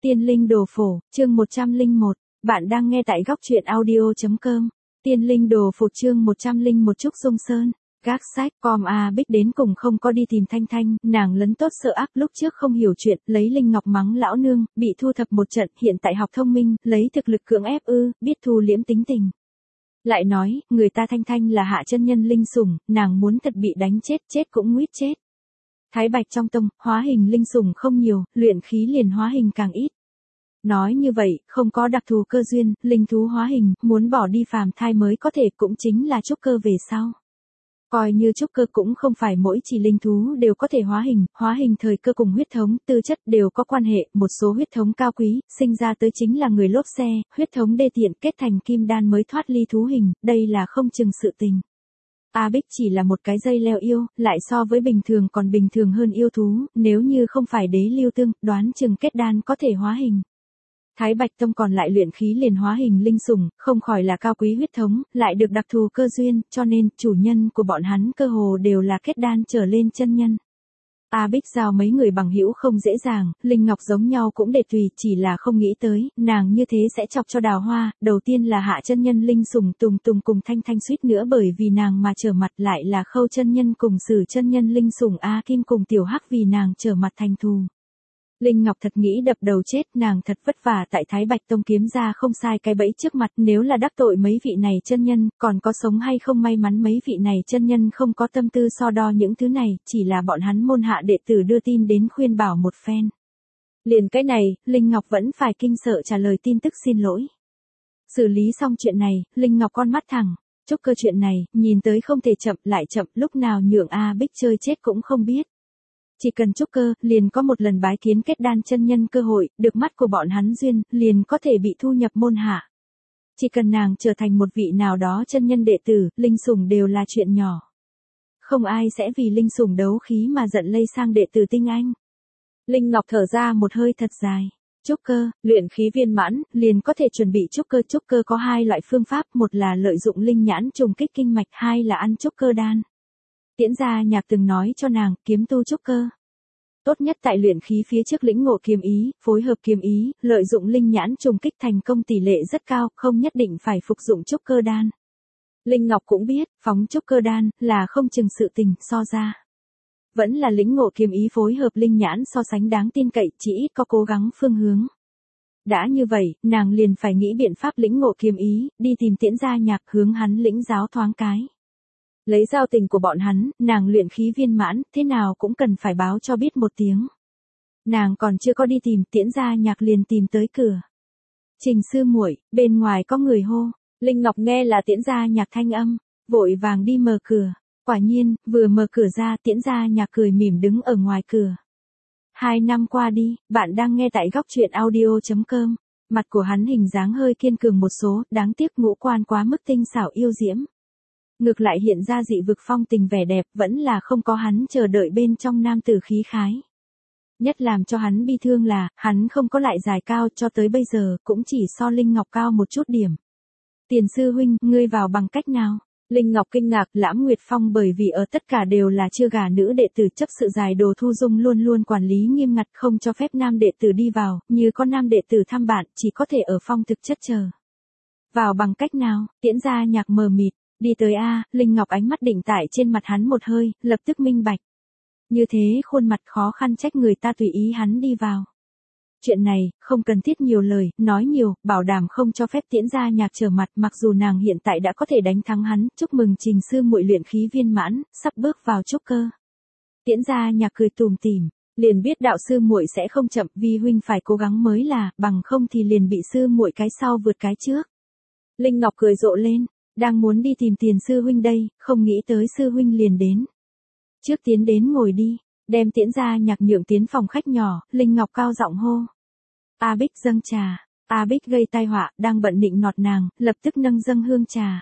Tiên linh đồ phổ, chương 101, bạn đang nghe tại góc truyện audio.com. Tiên linh đồ phổ chương 101 Trúc Dung Sơn. Gác sách, Bích đến cùng không có đi tìm Thanh Thanh, nàng lấn tốt sợ ác lúc trước không hiểu chuyện, lấy Linh Ngọc mắng lão nương, bị thu thập một trận, hiện tại học thông minh, lấy thực lực cưỡng ép biết thu liễm tính tình. Lại nói, người ta Thanh Thanh là hạ chân nhân linh sủng, nàng muốn thật bị đánh chết cũng nguýt chết. Thái Bạch trong tông, hóa hình linh sủng không nhiều, luyện khí liền hóa hình càng ít. Nói như vậy, không có đặc thù cơ duyên, linh thú hóa hình, muốn bỏ đi phàm thai mới có thể cũng chính là trúc cơ về sau. Coi như trúc cơ cũng không phải mỗi chỉ linh thú đều có thể hóa hình thời cơ cùng huyết thống, tư chất đều có quan hệ, một số huyết thống cao quý, sinh ra tới chính là người lốp xe, huyết thống đê tiện kết thành kim đan mới thoát ly thú hình, đây là không chừng sự tình. Bích chỉ là một cái dây leo yêu, lại so với bình thường còn bình thường hơn yêu thú, nếu như không phải đế lưu tương, đoán chừng kết đan có thể hóa hình. Thái Bạch Tông còn lại luyện khí liền hóa hình linh sủng, không khỏi là cao quý huyết thống, lại được đặc thù cơ duyên, cho nên chủ nhân của bọn hắn cơ hồ đều là kết đan trở lên chân nhân. Bích giao mấy người bằng hữu không dễ dàng, Linh Ngọc giống nhau cũng để tùy, chỉ là không nghĩ tới, nàng như thế sẽ chọc cho Đào Hoa, đầu tiên là hạ chân nhân linh sủng Tùng Tùng cùng Thanh Thanh suýt nữa bởi vì nàng mà trở mặt, lại là Khâu chân nhân cùng Sử chân nhân linh sủng A Kim cùng Tiểu Hắc vì nàng trở mặt thành thù. Linh Ngọc thật nghĩ đập đầu chết, nàng thật vất vả tại Thái Bạch Tông kiếm ra không sai cái bẫy trước mặt, nếu là đắc tội mấy vị này chân nhân, còn có sống hay không may mắn mấy vị này chân nhân không có tâm tư so đo những thứ này, chỉ là bọn hắn môn hạ đệ tử đưa tin đến khuyên bảo một phen. Liền cái này, Linh Ngọc vẫn phải kinh sợ trả lời tin tức xin lỗi. Xử lý xong chuyện này, Linh Ngọc con mắt thẳng, trúc cơ chuyện này, nhìn tới không thể chậm lại chậm, lúc nào nhượng Bích chơi chết cũng không biết. Chỉ cần trúc cơ, liền có một lần bái kiến kết đan chân nhân cơ hội, được mắt của bọn hắn duyên, liền có thể bị thu nhập môn hạ. Chỉ cần nàng trở thành một vị nào đó chân nhân đệ tử, linh sủng đều là chuyện nhỏ. Không ai sẽ vì linh sủng đấu khí mà giận lây sang đệ tử tinh anh. Linh Ngọc thở ra một hơi thật dài. Trúc cơ, luyện khí viên mãn, liền có thể chuẩn bị trúc cơ. Trúc cơ có hai loại phương pháp, một là lợi dụng linh nhãn trùng kích kinh mạch, hai là ăn trúc cơ đan. Tiễn Gia Nhạc từng nói cho nàng, kiếm tu trúc cơ. Tốt nhất tại luyện khí phía trước lĩnh ngộ kiếm ý, phối hợp kiếm ý, lợi dụng linh nhãn trùng kích thành công tỷ lệ rất cao, không nhất định phải phục dụng trúc cơ đan. Linh Ngọc cũng biết, phóng trúc cơ đan, là không chừng sự tình, so ra. Vẫn là lĩnh ngộ kiếm ý phối hợp linh nhãn so sánh đáng tin cậy, chỉ ít có cố gắng phương hướng. Đã như vậy, nàng liền phải nghĩ biện pháp lĩnh ngộ kiếm ý, đi tìm Tiễn Gia Nhạc hướng hắn lĩnh giáo thoáng cái. Lấy giao tình của bọn hắn, nàng luyện khí viên mãn, thế nào cũng cần phải báo cho biết một tiếng. Nàng còn chưa có đi tìm, Tiễn Gia Nhạc liền tìm tới cửa. Trình sư muội, bên ngoài có người hô. Linh Ngọc nghe là Tiễn Gia Nhạc thanh âm, vội vàng đi mở cửa. Quả nhiên, vừa mở cửa ra, Tiễn Gia Nhạc cười mỉm đứng ở ngoài cửa. 2 năm qua đi, bạn đang nghe tại góc truyện audio.com. Mặt của hắn hình dáng hơi kiên cường một số, đáng tiếc ngũ quan quá mức tinh xảo yêu diễm. Ngược lại hiện ra dị vực phong tình vẻ đẹp, vẫn là không có hắn chờ đợi bên trong nam tử khí khái. Nhất làm cho hắn bi thương là, hắn không có lại dài cao, cho tới bây giờ, cũng chỉ so Linh Ngọc cao một chút điểm. Tiền sư huynh, ngươi vào bằng cách nào? Linh Ngọc kinh ngạc, Lãm Nguyệt Phong bởi vì ở tất cả đều là chưa gả nữ đệ tử, chấp sự giải đồ thu dung luôn luôn quản lý nghiêm ngặt, không cho phép nam đệ tử đi vào, như có nam đệ tử thăm bạn, chỉ có thể ở phong thực chất chờ. Vào bằng cách nào? Tiễn Gia Nhạc mờ mịt. Đi tới Linh Ngọc ánh mắt định tại trên mặt hắn một hơi, lập tức minh bạch. Như thế khuôn mặt khó khăn trách người ta tùy ý hắn đi vào. Chuyện này, không cần thiết nhiều lời, nói nhiều, bảo đảm không cho phép Tiễn Gia Nhạc trở mặt, mặc dù nàng hiện tại đã có thể đánh thắng hắn, chúc mừng Trình sư muội luyện khí viên mãn, sắp bước vào trúc cơ. Tiễn Gia Nhạc cười tủm tỉm, liền biết đạo sư muội sẽ không chậm, vi huynh phải cố gắng mới là, bằng không thì liền bị sư muội cái sau vượt cái trước. Linh Ngọc cười rộ lên. Đang muốn đi tìm Tiền sư huynh đây, không nghĩ tới sư huynh liền đến. Trước tiến đến ngồi đi, đem Tiễn Gia Nhạc nhượng tiến phòng khách nhỏ, Linh Ngọc cao giọng hô. Bích dâng trà, Bích gây tai họa, đang bận nịnh nọt nàng, lập tức nâng dâng hương trà.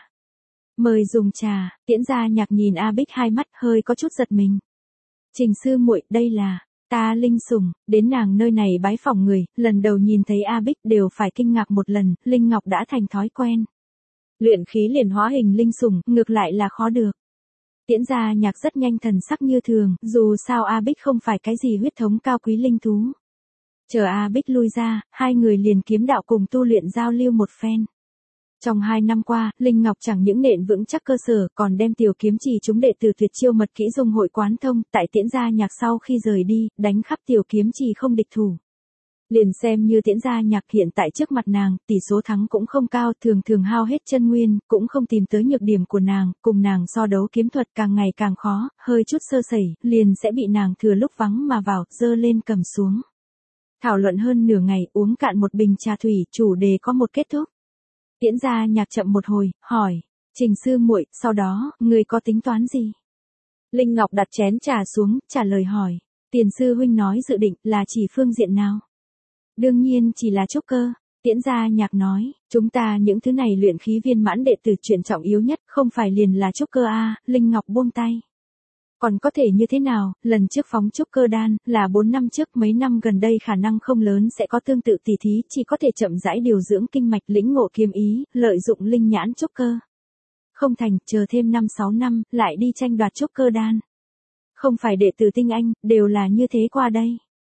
Mời dùng trà, Tiễn Gia Nhạc nhìn Bích hai mắt hơi có chút giật mình. Trình sư muội, đây là, ta linh sủng, đến nàng nơi này bái phỏng người, lần đầu nhìn thấy Bích đều phải kinh ngạc một lần, Linh Ngọc đã thành thói quen. Luyện khí liền hóa hình linh sủng, ngược lại là khó được. Tiễn Gia Nhạc rất nhanh thần sắc như thường, dù sao Bích không phải cái gì huyết thống cao quý linh thú. Chờ A Bích lui ra, hai người liền kiếm đạo cùng tu luyện giao lưu một phen. Trong 2 năm qua, Linh Ngọc chẳng những nện vững chắc cơ sở, còn đem tiểu kiếm chỉ chúng đệ tử tuyệt chiêu mật kỹ dung hội quán thông, tại Tiễn Gia Nhạc sau khi rời đi, đánh khắp tiểu kiếm chỉ không địch thủ. Liền xem như Tiễn Gia Nhạc hiện tại trước mặt nàng, tỷ số thắng cũng không cao, thường thường hao hết chân nguyên, cũng không tìm tới nhược điểm của nàng, cùng nàng so đấu kiếm thuật càng ngày càng khó, hơi chút sơ sẩy, liền sẽ bị nàng thừa lúc vắng mà vào, giơ lên cầm xuống. Thảo luận hơn nửa ngày, uống cạn một bình trà thủy, chủ đề có một kết thúc. Tiễn Gia Nhạc chậm một hồi, hỏi, Trình sư muội, sau đó, người có tính toán gì? Linh Ngọc đặt chén trà xuống, trả lời hỏi, Tiền sư huynh nói dự định là chỉ phương diện nào? Đương nhiên chỉ là trúc cơ. Tiễn Gia Nhạc nói, chúng ta những thứ này luyện khí viên mãn đệ tử chuyện trọng yếu nhất, không phải liền là trúc cơ a. Linh Ngọc buông tay. Còn có thể như thế nào, lần trước phóng trúc cơ đan, là 4 năm trước, mấy năm gần đây khả năng không lớn sẽ có tương tự tỷ thí, chỉ có thể chậm rãi điều dưỡng kinh mạch lĩnh ngộ kiếm ý, lợi dụng linh nhãn trúc cơ. Không thành, chờ thêm 5-6 năm, lại đi tranh đoạt trúc cơ đan. Không phải đệ tử tinh anh, đều là như thế qua đây.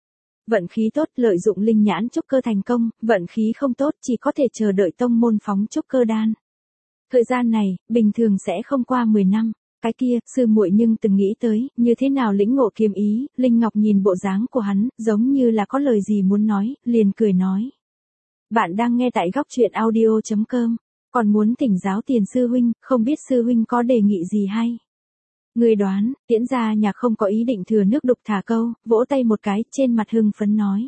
Vận khí tốt, lợi dụng linh nhãn trúc cơ thành công, vận khí không tốt, chỉ có thể chờ đợi tông môn phóng trúc cơ đan. Thời gian này, bình thường sẽ không qua 10 năm. Cái kia, sư muội nhưng từng nghĩ tới, như thế nào lĩnh ngộ kiếm ý. Linh Ngọc nhìn bộ dáng của hắn, giống như là có lời gì muốn nói, liền cười nói. Bạn đang nghe tại góc truyện audio.com, còn muốn thỉnh giáo Tiền sư huynh, không biết sư huynh có đề nghị gì hay? Người đoán, Tiễn Gia Nhạc không có ý định thừa nước đục thả câu, vỗ tay một cái, trên mặt hưng phấn nói.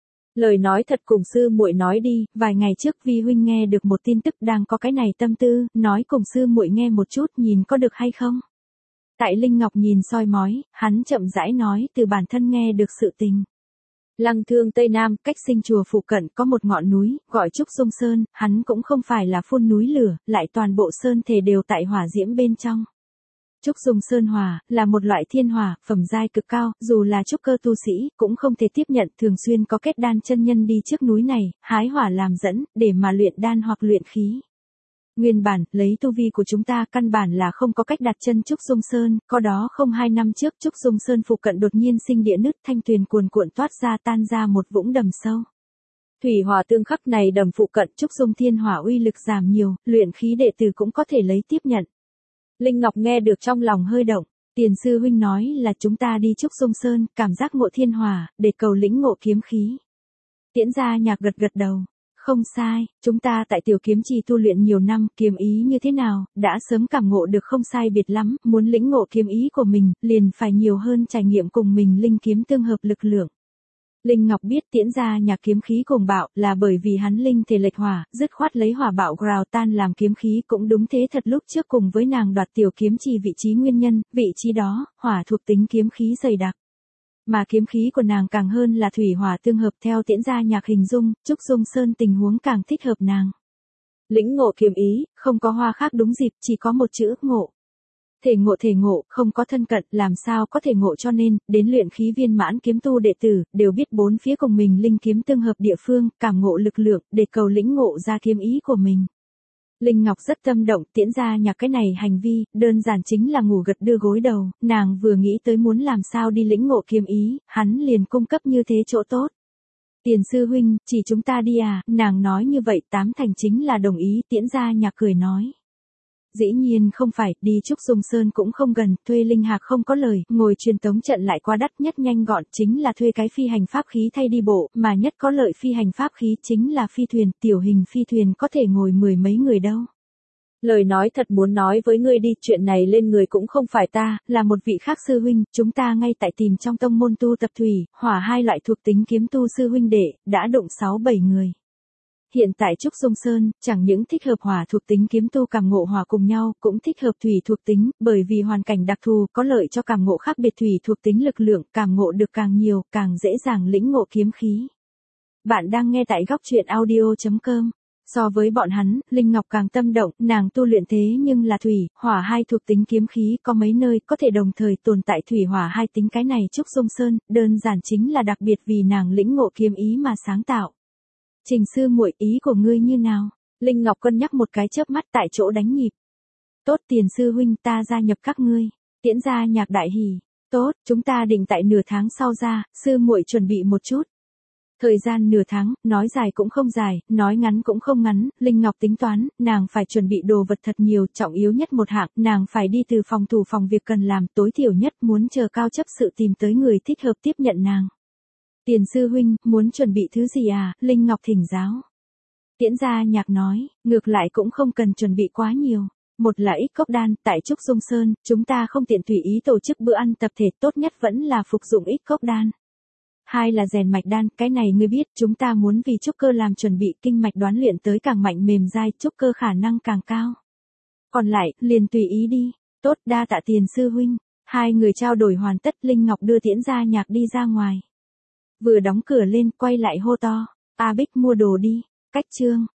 Lời nói thật cùng sư muội nói đi, vài ngày trước Vi huynh nghe được một tin tức đang có cái này tâm tư, nói cùng sư muội nghe một chút nhìn có được hay không. Tại Linh Ngọc nhìn soi mói, hắn chậm rãi nói từ bản thân nghe được sự tình. Lăng Thương Tây Nam, cách Sinh chùa phụ cận có một ngọn núi, gọi Trúc Dung Sơn, hắn cũng không phải là phun núi lửa, lại toàn bộ sơn thể đều tại hỏa diễm bên trong. Trúc Dung Sơn hỏa, là một loại thiên hỏa, phẩm giai cực cao, dù là trúc cơ tu sĩ, cũng không thể tiếp nhận, thường xuyên có kết đan chân nhân đi trước núi này, hái hỏa làm dẫn, để mà luyện đan hoặc luyện khí. Nguyên bản, lấy tu vi của chúng ta căn bản là không có cách đặt chân Trúc Dung Sơn, có đó không 2 năm trước Trúc Dung Sơn phụ cận đột nhiên sinh địa nứt, thanh tuyền cuồn cuộn toát ra tan ra một vũng đầm sâu. Thủy hỏa tương khắc này đầm phụ cận Trúc Dung thiên hỏa uy lực giảm nhiều, luyện khí đệ tử cũng có thể lấy tiếp nhận. Linh Ngọc nghe được trong lòng hơi động, Tiền sư huynh nói là chúng ta đi Trúc Dung Sơn, cảm giác ngộ thiên hỏa, để cầu lĩnh ngộ kiếm khí. Tiễn Gia Nhạc gật gật đầu, không sai, chúng ta tại tiểu kiếm trì tu luyện nhiều năm, kiếm ý như thế nào, đã sớm cảm ngộ được không sai biệt lắm, muốn lĩnh ngộ kiếm ý của mình, liền phải nhiều hơn trải nghiệm cùng mình linh kiếm tương hợp lực lượng. Linh Ngọc biết Tiễn Gia Nhạc kiếm khí cuồng bạo là bởi vì hắn linh thể lệch hỏa, dứt khoát lấy hỏa bạo grào tan làm kiếm khí cũng đúng thế thật lúc trước cùng với nàng đoạt tiểu kiếm trì vị trí nguyên nhân, vị trí đó, hỏa thuộc tính kiếm khí dày đặc. Mà kiếm khí của nàng càng hơn là thủy hỏa tương hợp theo Tiễn Gia Nhạc hình dung, Trúc Dung Sơn tình huống càng thích hợp nàng. Lĩnh ngộ kiếm ý, không có hoa khác đúng dịp, chỉ có một chữ, ngộ. Thể ngộ, không có thân cận, làm sao có thể ngộ cho nên, đến luyện khí viên mãn kiếm tu đệ tử, đều biết bốn phía cùng mình linh kiếm tương hợp địa phương, cảm ngộ lực lượng, để cầu lĩnh ngộ ra kiếm ý của mình. Linh Ngọc rất tâm động, Tiễn Gia Nhạc cái này hành vi, đơn giản chính là ngủ gật đưa gối đầu, nàng vừa nghĩ tới muốn làm sao đi lĩnh ngộ kiếm ý, hắn liền cung cấp như thế chỗ tốt. Tiền sư huynh, chỉ chúng ta đi à, nàng nói như vậy 8 thành chính là đồng ý, Tiễn Gia Nhạc cười nói. Dĩ nhiên không phải, đi Trúc Dung Sơn cũng không gần, thuê linh hạc không có lời, ngồi truyền tống trận lại quá đắt, nhất nhanh gọn chính là thuê cái phi hành pháp khí thay đi bộ, mà nhất có lợi phi hành pháp khí chính là phi thuyền, tiểu hình phi thuyền có thể ngồi 10 mấy người đâu. Lời nói thật muốn nói với ngươi đi, chuyện này lên người cũng không phải ta, là một vị khác sư huynh, chúng ta ngay tại tìm trong tông môn tu tập thủy, hỏa hai loại thuộc tính kiếm tu sư huynh đệ, đã đụng 6-7 người. Hiện tại Trúc Dung Sơn, chẳng những thích hợp hỏa thuộc tính kiếm tu cảm ngộ hỏa cùng nhau, cũng thích hợp thủy thuộc tính, bởi vì hoàn cảnh đặc thù có lợi cho cảm ngộ khác biệt thủy thuộc tính lực lượng, cảm ngộ được càng nhiều, càng dễ dàng lĩnh ngộ kiếm khí. Bạn đang nghe tại góc truyện audio.com. So với bọn hắn, Linh Ngọc càng tâm động, nàng tu luyện thế nhưng là thủy, hỏa hai thuộc tính kiếm khí có mấy nơi có thể đồng thời tồn tại thủy hỏa hai tính, cái này Trúc Dung Sơn, đơn giản chính là đặc biệt vì nàng lĩnh ngộ kiếm ý mà sáng tạo. Trình sư muội, ý của ngươi như nào? Linh Ngọc cân nhắc một cái chớp mắt tại chỗ đánh nhịp. Tốt, Tiền sư huynh, ta gia nhập các ngươi. Tiễn Gia Nhạc đại hỉ. Tốt, chúng ta định tại nửa tháng sau ra, sư muội chuẩn bị một chút. Thời gian nửa tháng, nói dài cũng không dài, nói ngắn cũng không ngắn, Linh Ngọc tính toán, nàng phải chuẩn bị đồ vật thật nhiều, trọng yếu nhất một hạng, nàng phải đi từ phòng thủ phòng việc cần làm, tối thiểu nhất muốn chờ cao chấp sự tìm tới người thích hợp tiếp nhận nàng. Tiền sư huynh, muốn chuẩn bị thứ gì à, Linh Ngọc thỉnh giáo. Tiễn Gia Nhạc nói, ngược lại cũng không cần chuẩn bị quá nhiều. Một là ích cốc đan, tại Trúc Dung Sơn, chúng ta không tiện tùy ý tổ chức bữa ăn tập thể, tốt nhất vẫn là phục dụng ích cốc đan. Hai là rèn mạch đan, cái này ngươi biết, chúng ta muốn vì trúc cơ làm chuẩn bị, kinh mạch đoán luyện tới càng mạnh mềm dai, trúc cơ khả năng càng cao. Còn lại, liền tùy ý đi. Tốt, đa tạ Tiền sư huynh. Hai người trao đổi hoàn tất, Linh Ngọc đưa Tiễn Gia Nhạc đi ra ngoài. Vừa đóng cửa lên, quay lại hô to, A Bích mua đồ đi. Cách chương